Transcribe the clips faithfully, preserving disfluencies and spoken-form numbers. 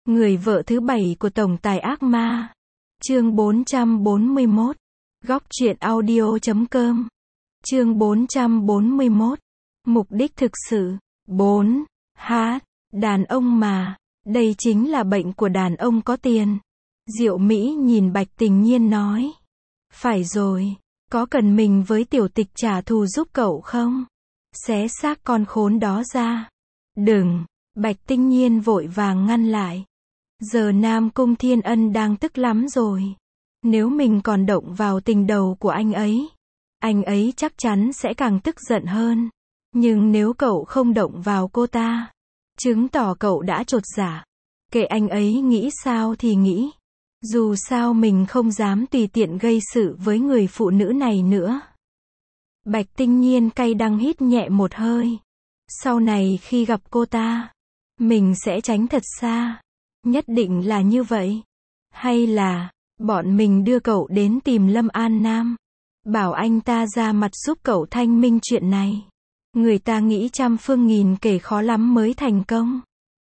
Người vợ thứ bảy của tổng tài ác ma. Chương bốn trăm bốn mươi mốt. Góc truyện audio chấm com. Chương bốn trăm bốn mươi mốt. Mục đích thực sự. bốn. H. Đàn ông mà. Đây chính là bệnh của đàn ông có tiền. Diệu Mỹ nhìn Bạch Tình Nhiên nói. Phải rồi, có cần mình với tiểu tịch trả thù giúp cậu không? Xé xác con khốn đó ra. Đừng, Bạch Tinh Nhiên vội vàng ngăn lại. Giờ Nam Cung Thiên Ân đang tức lắm rồi. Nếu mình còn động vào tình đầu của anh ấy, anh ấy chắc chắn sẽ càng tức giận hơn. Nhưng nếu cậu không động vào cô ta, chứng tỏ cậu đã chột dạ. Kệ anh ấy nghĩ sao thì nghĩ. Dù sao mình không dám tùy tiện gây sự với người phụ nữ này nữa. Bạch Tinh Nhiên cay đắng hít nhẹ một hơi. Sau này khi gặp cô ta, mình sẽ tránh thật xa. Nhất định là như vậy. Hay là, bọn mình đưa cậu đến tìm Lâm An Nam, bảo anh ta ra mặt giúp cậu thanh minh chuyện này. Người ta nghĩ trăm phương nghìn kể khó lắm mới thành công.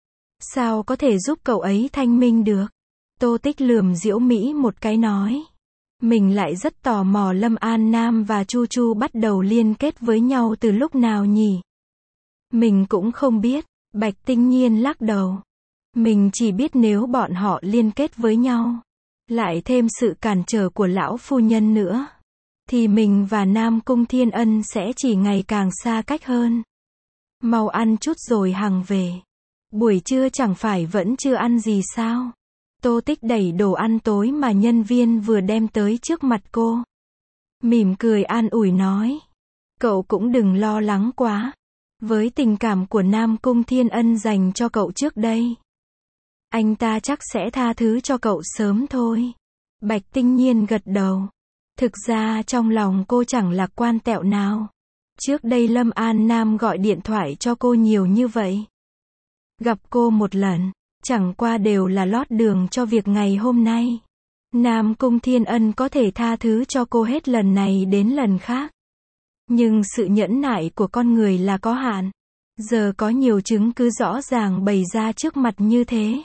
Sao có thể giúp cậu ấy thanh minh được? Tô Tích lườm Diễu Mỹ một cái nói. Mình lại rất tò mò Lâm An Nam và Chu Chu bắt đầu liên kết với nhau từ lúc nào nhỉ? Mình cũng không biết, Bạch Tinh Nhiên lắc đầu. Mình chỉ biết nếu bọn họ liên kết với nhau, lại thêm sự cản trở của lão phu nhân nữa, thì mình và Nam Cung Thiên Ân sẽ chỉ ngày càng xa cách hơn. Mau ăn chút rồi hằng về. Buổi trưa chẳng phải vẫn chưa ăn gì sao? Tô Tích đẩy đồ ăn tối mà nhân viên vừa đem tới trước mặt cô. Mỉm cười an ủi nói. Cậu cũng đừng lo lắng quá. Với tình cảm của Nam Cung Thiên Ân dành cho cậu trước đây, anh ta chắc sẽ tha thứ cho cậu sớm thôi. Bạch Tinh Nhiên gật đầu. Thực ra trong lòng cô chẳng lạc quan tẹo nào. Trước đây Lâm An Nam gọi điện thoại cho cô nhiều như vậy. Gặp cô một lần, chẳng qua đều là lót đường cho việc ngày hôm nay. Nam Cung Thiên Ân có thể tha thứ cho cô hết lần này đến lần khác. Nhưng sự nhẫn nại của con người là có hạn. Giờ có nhiều chứng cứ rõ ràng bày ra trước mặt như thế.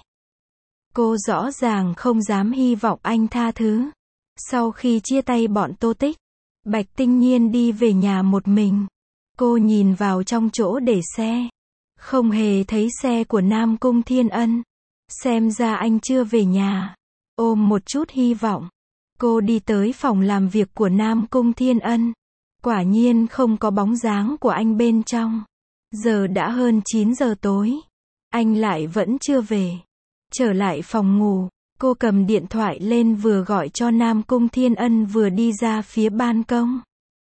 Cô rõ ràng không dám hy vọng anh tha thứ. Sau khi chia tay bọn Tô Tích, Bạch Tinh Nhiên đi về nhà một mình. Cô nhìn vào trong chỗ để xe. Không hề thấy xe của Nam Cung Thiên Ân. Xem ra anh chưa về nhà. Ôm một chút hy vọng, cô đi tới phòng làm việc của Nam Cung Thiên Ân. Quả nhiên không có bóng dáng của anh bên trong. Giờ đã hơn chín giờ tối. Anh lại vẫn chưa về. Trở lại phòng ngủ, cô cầm điện thoại lên vừa gọi cho Nam Cung Thiên Ân vừa đi ra phía ban công.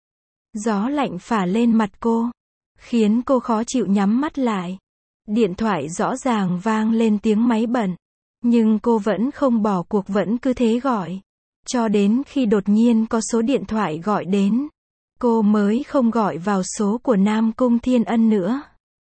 Gió lạnh phả lên mặt cô, khiến cô khó chịu nhắm mắt lại. Điện thoại rõ ràng vang lên tiếng máy bận, nhưng cô vẫn không bỏ cuộc, vẫn cứ thế gọi. Cho đến khi đột nhiên có số điện thoại gọi đến, cô mới không gọi vào số của Nam Cung Thiên Ân nữa.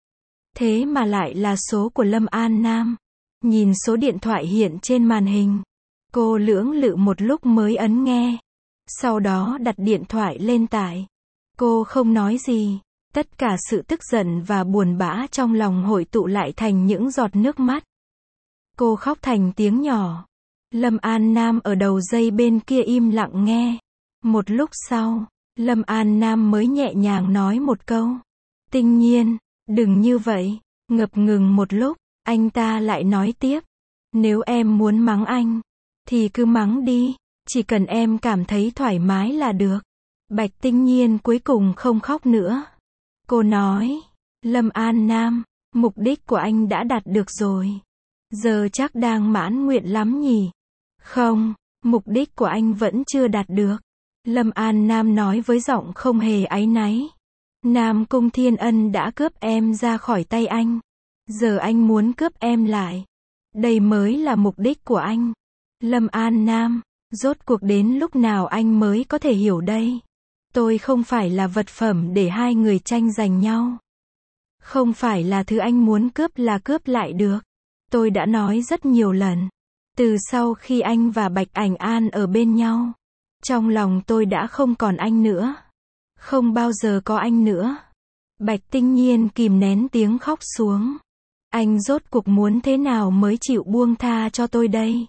Thế mà lại là số của Lâm An Nam. Nhìn số điện thoại hiện trên màn hình, cô lưỡng lự một lúc mới ấn nghe. Sau đó đặt điện thoại lên tải. Cô không nói gì. Tất cả sự tức giận và buồn bã trong lòng hội tụ lại thành những giọt nước mắt. Cô khóc thành tiếng nhỏ. Lâm An Nam ở đầu dây bên kia im lặng nghe. Một lúc sau, Lâm An Nam mới nhẹ nhàng nói một câu. Tinh Nhiên, đừng như vậy. Ngập ngừng một lúc, anh ta lại nói tiếp. Nếu em muốn mắng anh, thì cứ mắng đi. Chỉ cần em cảm thấy thoải mái là được. Bạch Tinh Nhiên cuối cùng không khóc nữa. Cô nói, Lâm An Nam, mục đích của anh đã đạt được rồi. Giờ chắc đang mãn nguyện lắm nhỉ? Không, mục đích của anh vẫn chưa đạt được. Lâm An Nam nói với giọng không hề áy náy. Nam Cung Thiên Ân đã cướp em ra khỏi tay anh. Giờ anh muốn cướp em lại. Đây mới là mục đích của anh. Lâm An Nam, rốt cuộc đến lúc nào anh mới có thể hiểu đây? Tôi không phải là vật phẩm để hai người tranh giành nhau. Không phải là thứ anh muốn cướp là cướp lại được. Tôi đã nói rất nhiều lần. Từ sau khi anh và Bạch Ảnh An ở bên nhau, trong lòng tôi đã không còn anh nữa. Không bao giờ có anh nữa. Bạch Tinh Nhiên kìm nén tiếng khóc xuống. Anh rốt cuộc muốn thế nào mới chịu buông tha cho tôi đây?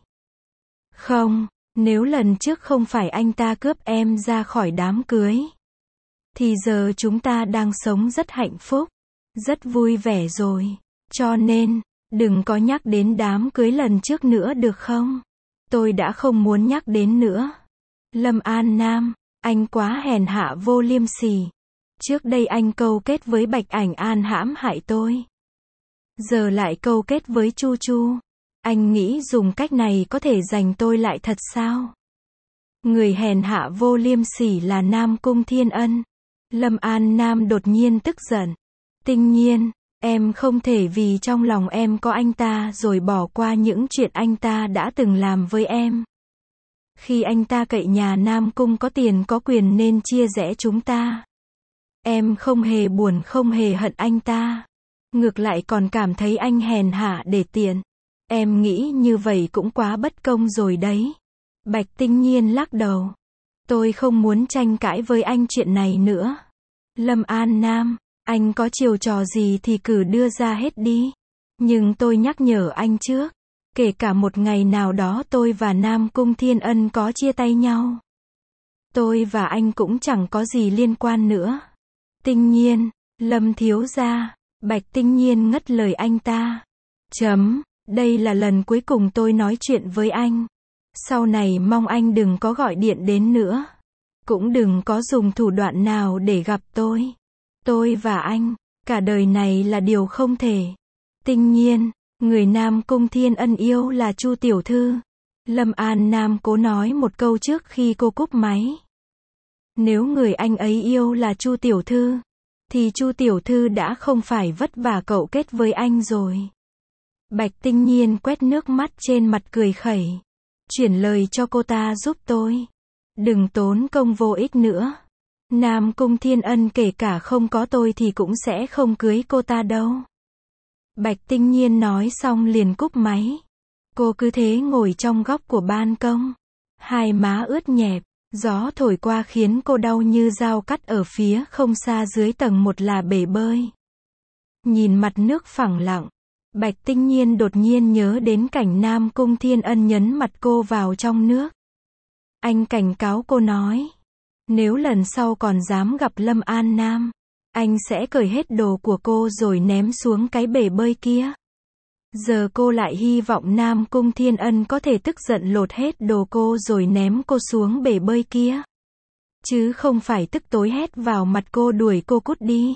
Không, nếu lần trước không phải anh ta cướp em ra khỏi đám cưới, thì giờ chúng ta đang sống rất hạnh phúc, rất vui vẻ rồi. Cho nên, đừng có nhắc đến đám cưới lần trước nữa được không? Tôi đã không muốn nhắc đến nữa. Lâm An Nam, anh quá hèn hạ vô liêm sỉ. Trước đây anh câu kết với Bạch Ảnh An hãm hại tôi. Giờ lại câu kết với Chu Chu. Anh nghĩ dùng cách này có thể giành tôi lại thật sao? Người hèn hạ vô liêm sỉ là Nam Cung Thiên Ân. Lâm An Nam đột nhiên tức giận. Tinh Nhiên, em không thể vì trong lòng em có anh ta rồi bỏ qua những chuyện anh ta đã từng làm với em. Khi anh ta cậy nhà Nam Cung có tiền có quyền nên chia rẽ chúng ta. Em không hề buồn không hề hận anh ta. Ngược lại còn cảm thấy anh hèn hạ để tiện. Em nghĩ như vậy cũng quá bất công rồi đấy. Bạch Tinh Nhiên lắc đầu. Tôi không muốn tranh cãi với anh chuyện này nữa. Lâm An Nam, anh có chiêu trò gì thì cứ đưa ra hết đi. Nhưng tôi nhắc nhở anh trước. Kể cả một ngày nào đó tôi và Nam Cung Thiên Ân có chia tay nhau, tôi và anh cũng chẳng có gì liên quan nữa. Tinh Nhiên, Lâm thiếu gia. Bạch Tinh Nhiên ngắt lời anh ta. Chấm, đây là lần cuối cùng tôi nói chuyện với anh. Sau này mong anh đừng có gọi điện đến nữa. Cũng đừng có dùng thủ đoạn nào để gặp tôi. Tôi và anh, cả đời này là điều không thể. Tinh Nhiên, người Nam Cung Thiên Ân yêu là Chu tiểu thư. Lâm An Nam cố nói một câu trước khi cô cúp máy. Nếu người anh ấy yêu là Chu tiểu thư, thì Chu tiểu thư đã không phải vất vả cậu kết với anh rồi. Bạch Tinh Nhiên quét nước mắt trên mặt cười khẩy. Chuyển lời cho cô ta giúp tôi. Đừng tốn công vô ích nữa. Nam Cung Thiên Ân kể cả không có tôi thì cũng sẽ không cưới cô ta đâu. Bạch Tinh Nhiên nói xong liền cúp máy. Cô cứ thế ngồi trong góc của ban công. Hai má ướt nhẹp. Gió thổi qua khiến cô đau như dao cắt ở phía không xa dưới tầng một là bể bơi. Nhìn mặt nước phẳng lặng. Bạch Tinh Nhiên đột nhiên nhớ đến cảnh Nam Cung Thiên Ân nhấn mặt cô vào trong nước. Anh cảnh cáo cô nói. Nếu lần sau còn dám gặp Lâm An Nam, anh sẽ cởi hết đồ của cô rồi ném xuống cái bể bơi kia. Giờ cô lại hy vọng Nam Cung Thiên Ân có thể tức giận lột hết đồ cô rồi ném cô xuống bể bơi kia. Chứ không phải tức tối hét vào mặt cô đuổi cô cút đi.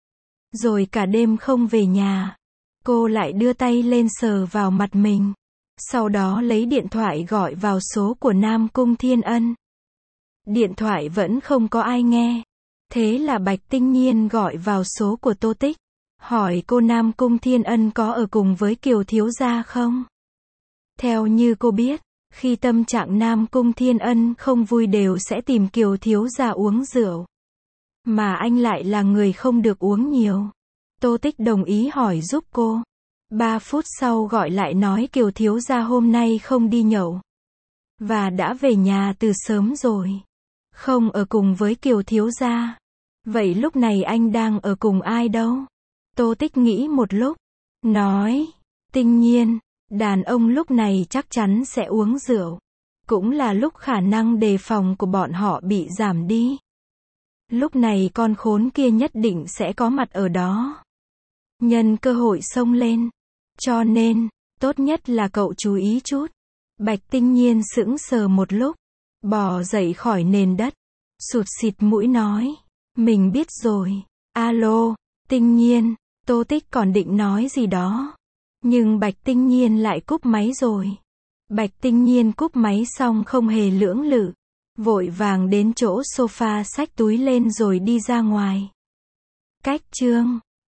Rồi cả đêm không về nhà. Cô lại đưa tay lên sờ vào mặt mình. Sau đó lấy điện thoại gọi vào số của Nam Cung Thiên Ân. Điện thoại vẫn không có ai nghe. Thế là Bạch Tinh Nhiên gọi vào số của Tô Tích. Hỏi cô Nam Cung Thiên Ân có ở cùng với Kiều thiếu gia không? Theo như cô biết, khi tâm trạng Nam Cung Thiên Ân không vui đều sẽ tìm Kiều thiếu gia uống rượu. Mà anh lại là người không được uống nhiều. Tô Tích đồng ý hỏi giúp cô. Ba phút sau gọi lại nói Kiều thiếu gia hôm nay không đi nhậu. Và đã về nhà từ sớm rồi. Không ở cùng với Kiều thiếu gia. Vậy lúc này anh đang ở cùng ai đâu? Tô Tích nghĩ một lúc. Nói. Tinh Nhiên. Đàn ông lúc này chắc chắn sẽ uống rượu. Cũng là lúc khả năng đề phòng của bọn họ bị giảm đi. Lúc này con khốn kia nhất định sẽ có mặt ở đó. Nhân cơ hội xông lên. Cho nên, tốt nhất là cậu chú ý chút. Bạch Tinh Nhiên sững sờ một lúc. Bò dậy khỏi nền đất. Sụt xịt mũi nói. Mình biết rồi. Alo, Tinh Nhiên. Tô Tích còn định nói gì đó. Nhưng Bạch Tinh Nhiên lại cúp máy rồi. Bạch Tinh Nhiên cúp máy xong không hề lưỡng lự. Vội vàng đến chỗ sofa xách túi lên rồi đi ra ngoài. Cách chương